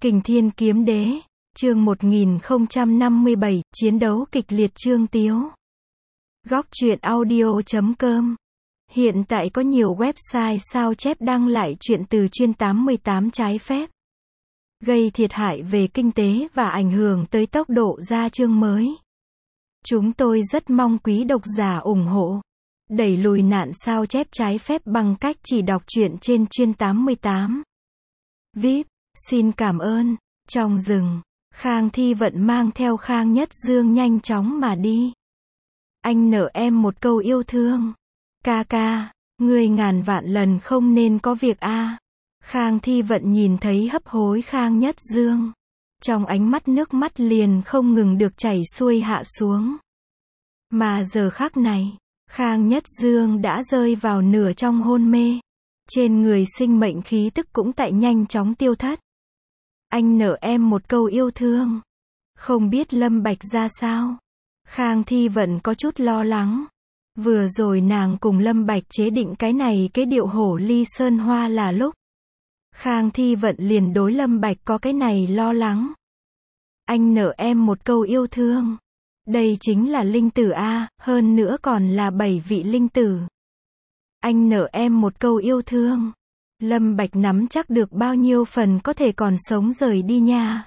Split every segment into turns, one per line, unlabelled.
Kình Thiên Kiếm Đế, chương 1057, chiến đấu kịch liệt Trương Tiếu. Góc truyện audio.com. Hiện tại có nhiều website sao chép đăng lại truyện từ chuyên 88 trái phép, gây thiệt hại về kinh tế và ảnh hưởng tới tốc độ ra chương mới. Chúng tôi rất mong quý độc giả ủng hộ, đẩy lùi nạn sao chép trái phép bằng cách chỉ đọc truyện trên chuyên 88. VIP, xin cảm ơn. Trong rừng, Khang Thi Vận mang theo Khang Nhất Dương nhanh chóng mà đi. Anh nợ em một câu yêu thương. Ca ca, ngươi ngàn vạn lần không nên có việc a. Khang Thi Vận nhìn thấy hấp hối Khang Nhất Dương, trong ánh mắt nước mắt liền không ngừng được chảy xuôi hạ xuống. Mà giờ khắc này, Khang Nhất Dương đã rơi vào nửa trong hôn mê. Trên người sinh mệnh khí tức cũng tại nhanh chóng tiêu thất. Anh nợ em một câu yêu thương. Không biết Lâm Bạch ra sao? Khang Thi Vận có chút lo lắng. Vừa rồi nàng cùng Lâm Bạch chế định cái điệu hổ ly sơn hoa là lúc Khang Thi Vận liền đối Lâm Bạch có cái này lo lắng. Anh nợ em một câu yêu thương. Đây chính là linh tử a, hơn nữa còn là 7 vị linh tử. Anh nợ em một câu yêu thương. Lâm Bạch nắm chắc được bao nhiêu phần có thể còn sống rời đi nha.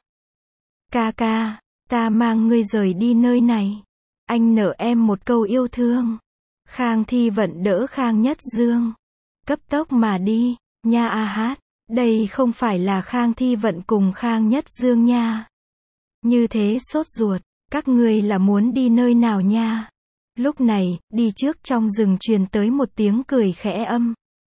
Ca ca, ta mang ngươi rời đi nơi này. Anh nợ em một câu yêu thương. Khang Thi Vận đỡ Khang Nhất Dương, cấp tốc mà đi, nha a hát. Đây không phải là Khang Thi Vận cùng Khang Nhất Dương nha. Như thế sốt ruột, các ngươi là muốn đi nơi nào nha? Lúc này, đi trước trong rừng truyền tới một tiếng cười khẽ âm.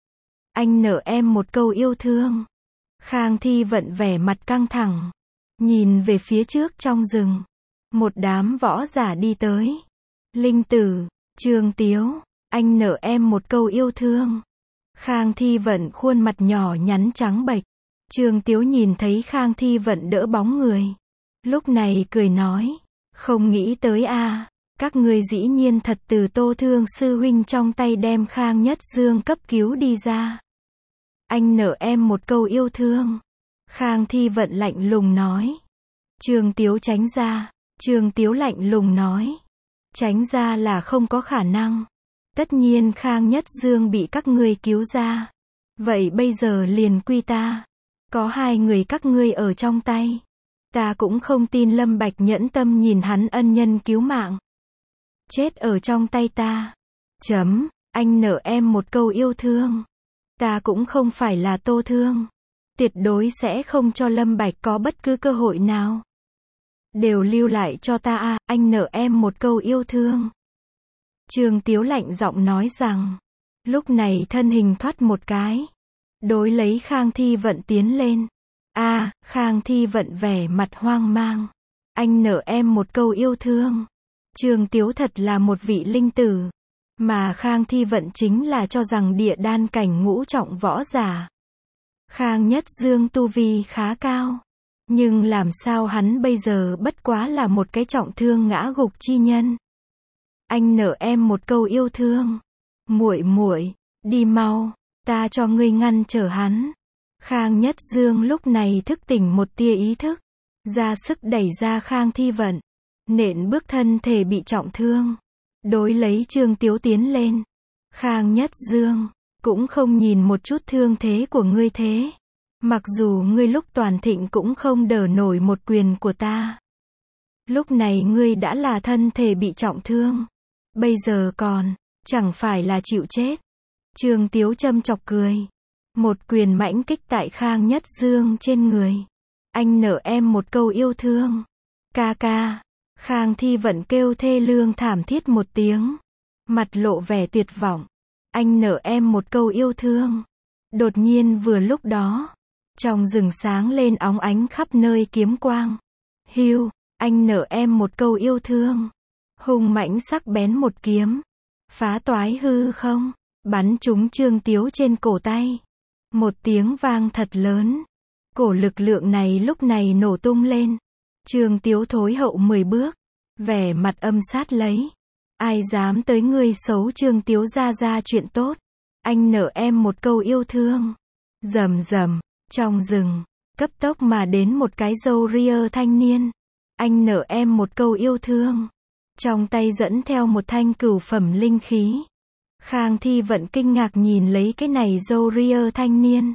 Anh nợ em một câu yêu thương. Khang Thi Vận vẻ mặt căng thẳng, nhìn về phía trước trong rừng. Một đám võ giả đi tới. Linh tử, Trương Tiếu, anh nợ em một câu yêu thương. Khang Thi Vận khuôn mặt nhỏ nhắn trắng bệch. Trương Tiếu nhìn thấy Khang Thi Vận đỡ bóng người, lúc này cười nói, không nghĩ tới a, các ngươi dĩ nhiên thật từ Tô Thương sư huynh trong tay đem Khang Nhất Dương cấp cứu đi ra. Anh nợ em một câu yêu thương. Khang Thi Vận lạnh lùng nói. Trương Tiếu tránh ra. Trương Tiếu lạnh lùng nói. Tránh ra là không có khả năng. Tất nhiên Khang Nhất Dương bị các ngươi cứu ra. Vậy bây giờ liền quy ta. Có 2 người các ngươi ở trong tay. Ta cũng không tin Lâm Bạch nhẫn tâm nhìn hắn ân nhân cứu mạng chết ở trong tay ta. Chấm, anh nợ em một câu yêu thương. Ta cũng không phải là Tô Thương. Tuyệt đối sẽ không cho Lâm Bạch có bất cứ cơ hội nào. Đều lưu lại cho ta a, anh nợ em một câu yêu thương. Trương Tiếu lạnh giọng nói rằng. Lúc này thân hình thoát một cái, đối lấy Khang Thi Vận tiến lên. A, Khang Thi Vận vẻ mặt hoang mang. Anh nợ em một câu yêu thương. Trương Tiếu thật là một vị linh tử. Mà Khang Thi Vận chính là cho rằng địa đan cảnh ngũ trọng võ giả. Khang Nhất Dương tu vi khá cao. Nhưng làm sao hắn bây giờ bất quá là một cái trọng thương ngã gục chi nhân. Anh nợ em một câu yêu thương. Muội muội, đi mau, ta cho ngươi ngăn trở hắn. Khang Nhất Dương lúc này thức tỉnh một tia ý thức, ra sức đẩy ra Khang Thi Vận, nện bước thân thể bị trọng thương. Đối lấy Trương Tiếu tiến lên. Khang Nhất Dương, cũng không nhìn một chút thương thế của ngươi thế. Mặc dù ngươi lúc toàn thịnh cũng không đỡ nổi một quyền của ta. Lúc này ngươi đã là thân thể bị trọng thương. Bây giờ còn, chẳng phải là chịu chết. Trương Tiếu châm chọc cười. Một quyền mãnh kích tại Khang Nhất Dương trên người. Anh nợ em một câu yêu thương. Ca ca. Khang Thi Vận kêu thê lương thảm thiết một tiếng. Mặt lộ vẻ tuyệt vọng. Anh nợ em một câu yêu thương. Đột nhiên vừa lúc đó, trong rừng sáng lên óng ánh khắp nơi kiếm quang. Hưu, anh nợ em một câu yêu thương. Hung mãnh sắc bén một kiếm. Phá toái hư không, bắn trúng Trương Tiếu trên cổ tay. Một tiếng vang thật lớn. Cổ lực lượng này lúc này nổ tung lên. Trương Tiếu thối hậu 10 bước. Vẻ mặt âm sát lấy. Ai dám tới ngươi xấu Trương Tiếu ra chuyện tốt. Anh nợ em một câu yêu thương. Rầm rầm, trong rừng, Cấp tốc mà đến một cái râu ria thanh niên. Anh nợ em một câu yêu thương. Trong tay dẫn theo một thanh cửu phẩm linh khí. Khang Thi Vận kinh ngạc nhìn lấy cái này râu ria thanh niên.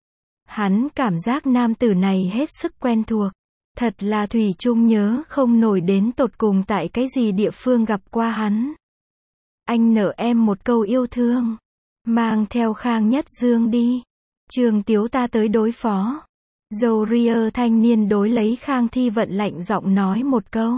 Hắn cảm giác nam tử này hết sức quen thuộc. Thật là thủy chung nhớ không nổi đến tột cùng tại cái gì địa phương gặp qua hắn. Anh nợ em một câu yêu thương. Mang theo Khang Nhất Dương đi. Trường Tiếu ta tới đối phó. Râu ria thanh niên đối lấy Khang Thi Vận lạnh giọng nói một câu.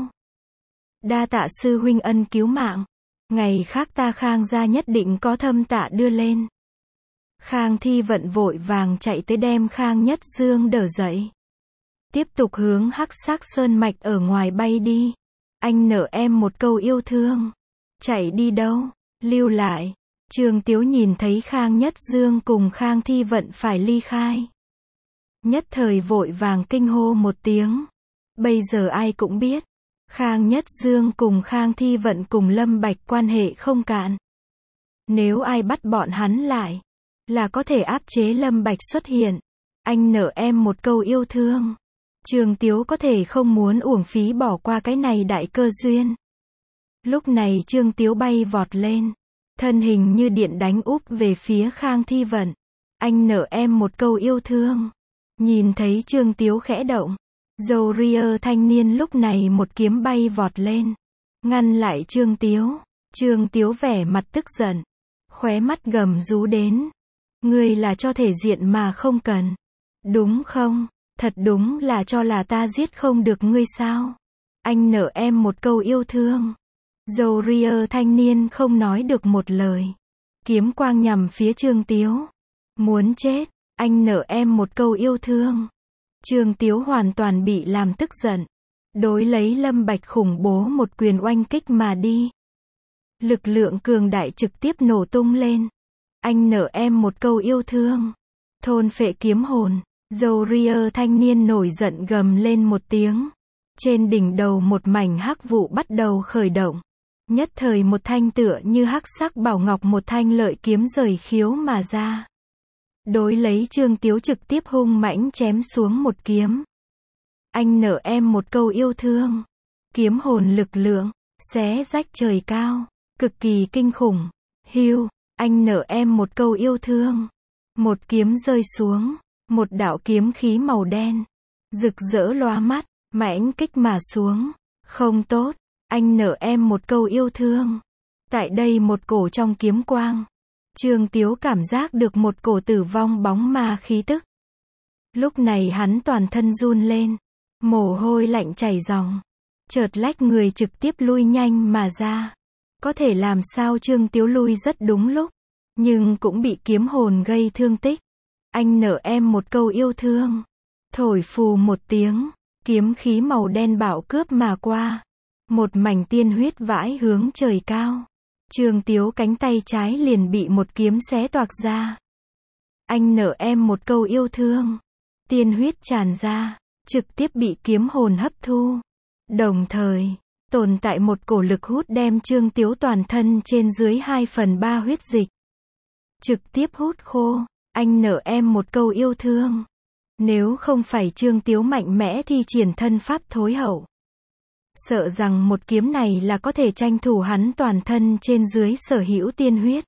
Đa tạ sư huynh ân cứu mạng. Ngày khác ta Khang gia nhất định có thâm tạ đưa lên. Khang Thi Vận vội vàng chạy tới đem Khang Nhất Dương đỡ dậy. Tiếp tục hướng Hắc Sắc Sơn Mạch ở ngoài bay đi. Anh nợ em một câu yêu thương. Chạy đi đâu? Lưu lại. Trường Tiếu nhìn thấy Khang Nhất Dương cùng Khang Thi Vận phải ly khai. Nhất thời vội vàng kinh hô một tiếng. Bây giờ ai cũng biết. Khang Nhất Dương cùng Khang Thi Vận cùng Lâm Bạch quan hệ không cạn. Nếu ai bắt bọn hắn lại, là có thể áp chế Lâm Bạch xuất hiện. Anh nợ em một câu yêu thương. Trường Tiếu có thể không muốn uổng phí bỏ qua cái này đại cơ duyên. Lúc này Trương Tiếu bay vọt lên. Thân hình như điện đánh úp về phía Khang Thi Vận. Anh nợ em một câu yêu thương. Nhìn thấy Trương Tiếu khẽ động. Râu ria thanh niên lúc này một kiếm bay vọt lên. Ngăn lại Trương Tiếu. Trương Tiếu vẻ mặt tức giận. Khóe mắt gầm rú đến. Ngươi là cho thể diện mà không cần. Đúng không? Thật đúng là cho là ta giết không được ngươi sao? Anh nợ em một câu yêu thương. Râu ria thanh niên không nói được một lời. Kiếm quang nhằm phía Trương Tiếu. Muốn chết. Anh nợ em một câu yêu thương. Trương Tiếu hoàn toàn bị làm tức giận. Đối lấy Lâm Bạch khủng bố một quyền oanh kích mà đi. Lực lượng cường đại trực tiếp nổ tung lên. Anh nợ em một câu yêu thương. Thôn phệ kiếm hồn. Râu ria thanh niên nổi giận gầm lên một tiếng. Trên đỉnh đầu một mảnh hắc vụ bắt đầu khởi động. Nhất thời một thanh tựa như hắc sắc bảo ngọc một thanh lợi kiếm rời khiếu mà ra. Đối lấy Trương Tiếu trực tiếp hung mãnh chém xuống một kiếm. Anh nợ em một câu yêu thương. Kiếm hồn lực lượng, xé rách trời cao, cực kỳ kinh khủng. Hưu, anh nợ em một câu yêu thương. Một kiếm rơi xuống, một đạo kiếm khí màu đen, rực rỡ lóa mắt, mãnh kích mà xuống. Không tốt, anh nợ em một câu yêu thương. Tại đây một cổ trong kiếm quang. Trương Tiếu cảm giác được một cổ tử vong bóng ma khí tức. Lúc này hắn toàn thân run lên. Mồ hôi lạnh chảy ròng. Chợt lách người trực tiếp lui nhanh mà ra. Có thể làm sao Trương Tiếu lui rất đúng lúc. Nhưng cũng bị kiếm hồn gây thương tích. Anh nợ em một câu yêu thương. Thổi phù một tiếng. Kiếm khí màu đen bạo cướp mà qua. Một mảnh tiên huyết vãi hướng trời cao. Trương Tiếu cánh tay trái liền bị một kiếm xé toạc ra. Anh nợ em một câu yêu thương. Tiên huyết tràn ra, trực tiếp bị kiếm hồn hấp thu. Đồng thời, tồn tại một cổ lực hút đem Trương Tiếu toàn thân trên dưới 2/3 huyết dịch. Trực tiếp hút khô. Anh nợ em một câu yêu thương. Nếu không phải Trương Tiếu mạnh mẽ thi triển thân pháp thối hậu. Sợ rằng một kiếm này là có thể tranh thủ hắn toàn thân trên dưới sở hữu tiên huyết.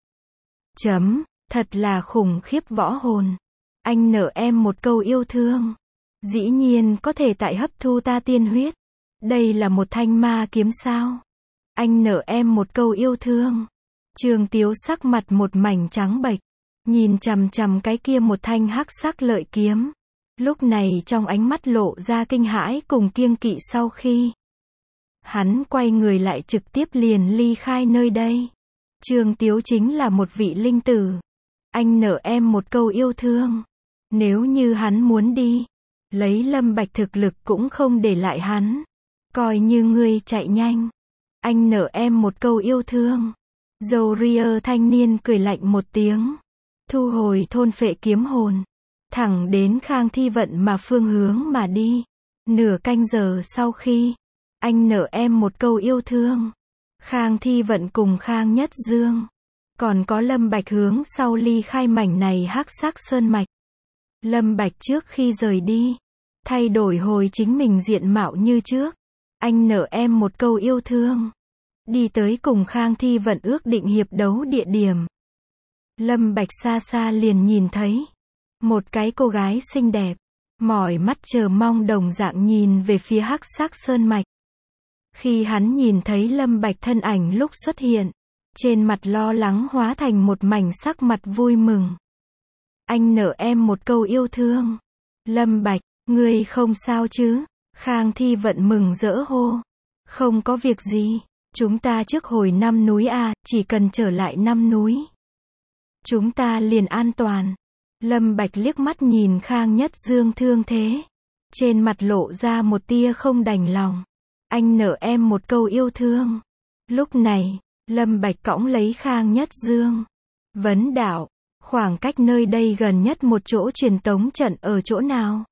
Thật là khủng khiếp võ hồn. Anh nợ em một câu yêu thương. Dĩ nhiên có thể tại hấp thu ta tiên huyết. Đây là một thanh ma kiếm sao? Anh nợ em một câu yêu thương. Trương Tiếu sắc mặt một mảnh trắng bệch. Nhìn chằm chằm cái kia một thanh hắc sắc lợi kiếm. Lúc này trong ánh mắt lộ ra kinh hãi cùng kiêng kỵ sau khi. Hắn quay người lại trực tiếp liền ly khai nơi đây. Trương Tiếu chính là một vị linh tử. Anh nợ em một câu yêu thương. Nếu như hắn muốn đi, lấy Lâm Bạch thực lực cũng không để lại hắn. Coi như ngươi chạy nhanh. Anh nợ em một câu yêu thương. Râu ria thanh niên cười lạnh một tiếng. Thu hồi thôn phệ kiếm hồn. Thẳng đến Khang Thi Vận mà phương hướng mà đi. Nửa canh giờ sau khi. Anh nợ em một câu yêu thương. Khang Thi Vận cùng Khang Nhất Dương. Còn có Lâm Bạch hướng sau ly khai mảnh này hắc sắc sơn mạch. Lâm Bạch trước khi rời đi. thay đổi hồi chính mình diện mạo như trước. Anh nợ em một câu yêu thương. Đi tới cùng Khang Thi Vận ước định hiệp đấu địa điểm. Lâm Bạch xa xa liền nhìn thấy một cái cô gái xinh đẹp, mỏi mắt chờ mong đồng dạng nhìn về phía Hắc Sắc Sơn Mạch. Khi hắn nhìn thấy Lâm Bạch thân ảnh lúc xuất hiện, trên mặt lo lắng hóa thành một mảnh sắc mặt vui mừng. Anh nợ em một câu yêu thương. Lâm Bạch, ngươi không sao chứ? Khang Thi Vận mừng rỡ hô. Không có việc gì, chúng ta trước hồi năm núi à, chỉ cần trở lại năm núi, chúng ta liền an toàn. Lâm Bạch liếc mắt nhìn Khang Nhất Dương thương thế, trên mặt lộ ra một tia không đành lòng. Anh nợ em một câu yêu thương. Lúc này, Lâm Bạch cõng lấy Khang Nhất Dương. Vấn đạo, khoảng cách nơi đây gần nhất một chỗ truyền tống trận ở chỗ nào?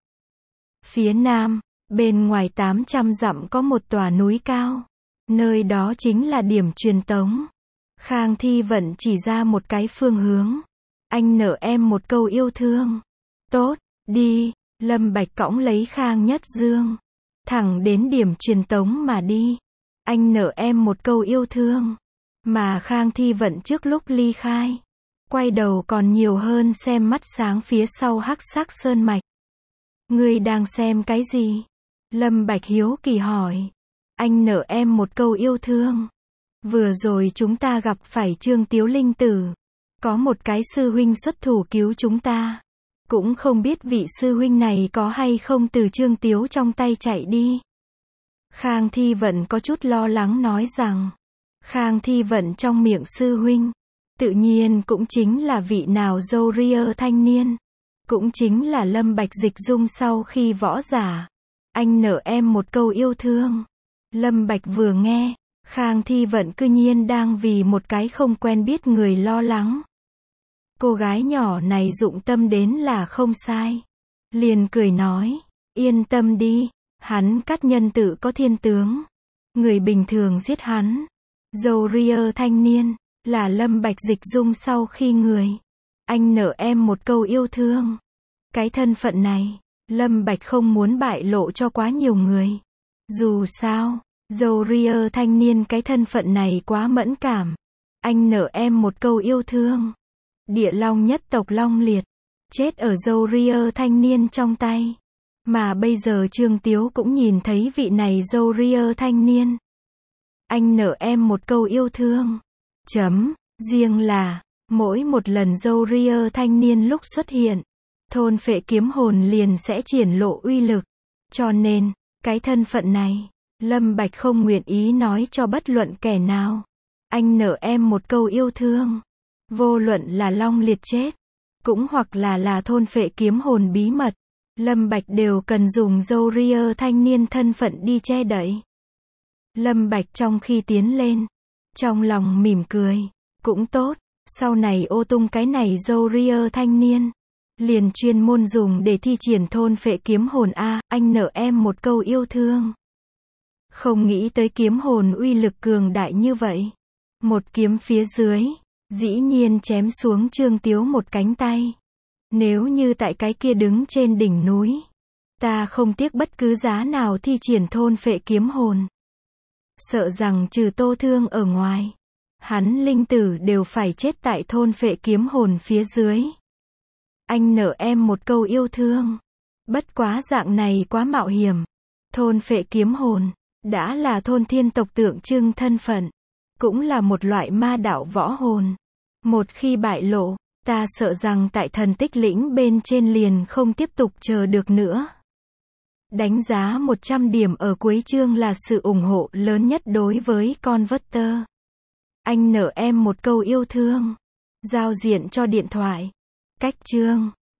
Phía nam, bên ngoài 800 dặm có một tòa núi cao. Nơi đó chính là điểm truyền tống. Khang Thi Vận chỉ ra một cái phương hướng. Anh nợ em một câu yêu thương. Tốt, đi. Lâm Bạch cõng lấy Khang Nhất Dương, thẳng đến điểm truyền tống mà đi. Anh nợ em một câu yêu thương. Mà Khang Thi Vận trước lúc ly khai, quay đầu còn nhiều hơn xem mắt sáng phía sau Hắc Sắc Sơn Mạch. Ngươi đang xem cái gì? Lâm Bạch hiếu kỳ hỏi. Anh nợ em một câu yêu thương. Vừa rồi chúng ta gặp phải Trương Tiếu Linh Tử. Có một cái sư huynh xuất thủ cứu chúng ta. Cũng không biết vị sư huynh này có hay không từ Trương Tiếu trong tay chạy đi. Khang Thi Vận có chút lo lắng nói rằng. Khang Thi Vận trong miệng sư huynh, tự nhiên cũng chính là vị nào râu ria thanh niên. Cũng chính là Lâm Bạch Dịch Dung sau khi võ giả. Anh nợ em một câu yêu thương. Lâm Bạch vừa nghe, Khang Thi Vận cư nhiên đang vì một cái không quen biết người lo lắng. Cô gái nhỏ này dụng tâm đến là không sai. Liền cười nói, yên tâm đi, hắn Cát Nhân tự có thiên tướng. Người bình thường giết hắn. Râu ria thanh niên, là Lâm Bạch Dịch Dung sau khi người. Anh nợ em một câu yêu thương. Cái thân phận này, Lâm Bạch không muốn bại lộ cho quá nhiều người. Dù sao, râu ria thanh niên cái thân phận này quá mẫn cảm. Anh nợ em một câu yêu thương. Địa Long nhất tộc Long Liệt, chết ở râu ria thanh niên trong tay. Mà bây giờ Trương Tiếu cũng nhìn thấy vị này râu ria thanh niên. Anh nợ em một câu yêu thương. Riêng là, mỗi một lần râu ria thanh niên lúc xuất hiện, thôn phệ kiếm hồn liền sẽ triển lộ uy lực. Cho nên, cái thân phận này, Lâm Bạch không nguyện ý nói cho bất luận kẻ nào. Anh nợ em một câu yêu thương. Vô luận là Long Liệt chết, cũng hoặc là thôn phệ kiếm hồn bí mật, Lâm Bạch đều cần dùng râu ria thanh niên thân phận đi che đậy. Lâm Bạch trong khi tiến lên, trong lòng mỉm cười, cũng tốt, sau này ô tung cái này râu ria thanh niên, liền chuyên môn dùng để thi triển thôn phệ kiếm hồn a, anh nợ em một câu yêu thương. Không nghĩ tới kiếm hồn uy lực cường đại như vậy. Một kiếm phía dưới, dĩ nhiên chém xuống Trương Tiếu một cánh tay. Nếu như tại cái kia đứng trên đỉnh núi, ta không tiếc bất cứ giá nào thi triển thôn phệ kiếm hồn. Sợ rằng trừ Tô Thương ở ngoài, hắn linh tử đều phải chết tại thôn phệ kiếm hồn phía dưới. Anh nợ em một câu yêu thương. Bất quá dạng này quá mạo hiểm. Thôn phệ kiếm hồn, đã là thôn thiên tộc tượng trưng thân phận, cũng là một loại ma đạo võ hồn. Một khi bại lộ, ta sợ rằng tại thần tích lĩnh bên trên liền không tiếp tục chờ được nữa. Đánh giá 100 điểm ở cuối chương là sự ủng hộ lớn nhất đối với Converter. Anh nợ em một câu yêu thương. Giao diện cho điện thoại. Cách chương